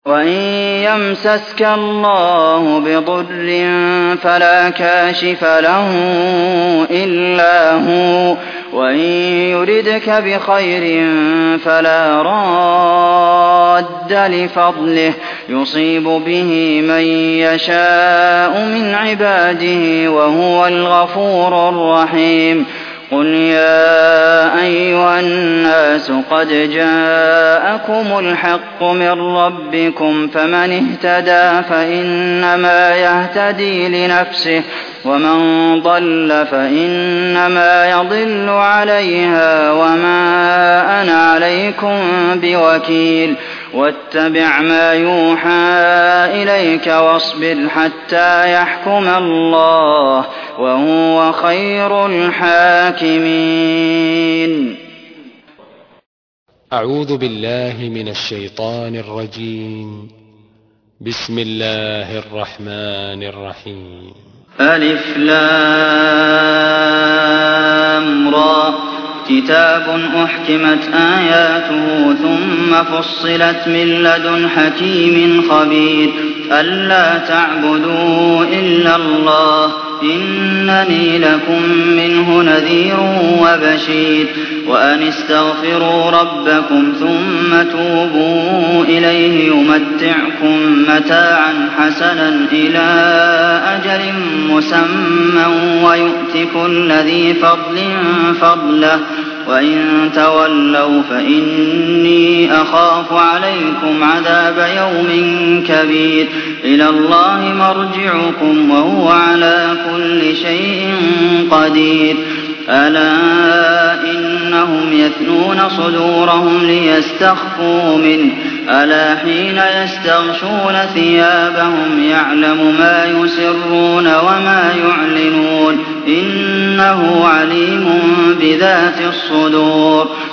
وَإِن يَمْسَسْكَ اللَّهُ بِضُرٍّ فَلَا كَاشِفَ لَهُ إِلَّا هُوَ ۖ وَإِن يُرِدْكَ بِخَيْرٍ فَلَا رَادَّ لِفَضْلِهِ ۚ يُصِيبُ بِهِ مَن يَشَاءُ مِنْ عِبَادِهِ ۚ وَهُوَ الْغَفُورُ الرَّحِيمُ. قُلْ يَا أَيُّهَا النَّاسُ قَدْ جَاءَكُمُ الْحَقُّ مِن رَّبِّكُمْ ۖ فَمَنِ اهْتَدَىٰ فَإِنَّمَا يَهْتَدِي لِنَفْسِهِ ۖ وَمَن ضَلَّ فَإِنَّمَا يَضِلُّ عَلَيْهَا ۖ وَمَا أَنَا عَلَيْكُم بِوَكِيلٍ. وَاتَّبِعْ مَا يُوحَىٰ إِلَيْكَ وَاصْبِرْ حَتَّىٰ يَحْكُمَ اللَّهُ ۚ وَهُوَ خَيْرُ الْحَاكِمِينَ. أعوذ بالله من الشيطان الرجيم. بسم الله الرحمن الرحيم. ألف لام را، كتاب أحكمت آياته ثم فصلت من لدن حكيم خبير. ألا تعبدوا إلا الله إنني لكم منه نذير وبشير. وأن استغفروا ربكم ثم توبوا إليه يمتعكم متاعا حسنا إلى أجل مسمى ويؤت كل ذي فضل فضله، وإن تولوا فإني أخاف عليكم عذاب يوم كبير. إلى الله مرجعكم وهو على كل شيء قدير. ألا إنهم يثنون صدورهم ليستخفوا منه، ألا حين يستغشون ثيابهم يعلم ما يسرون وما يعلنون إنه عليم بذات الصدور.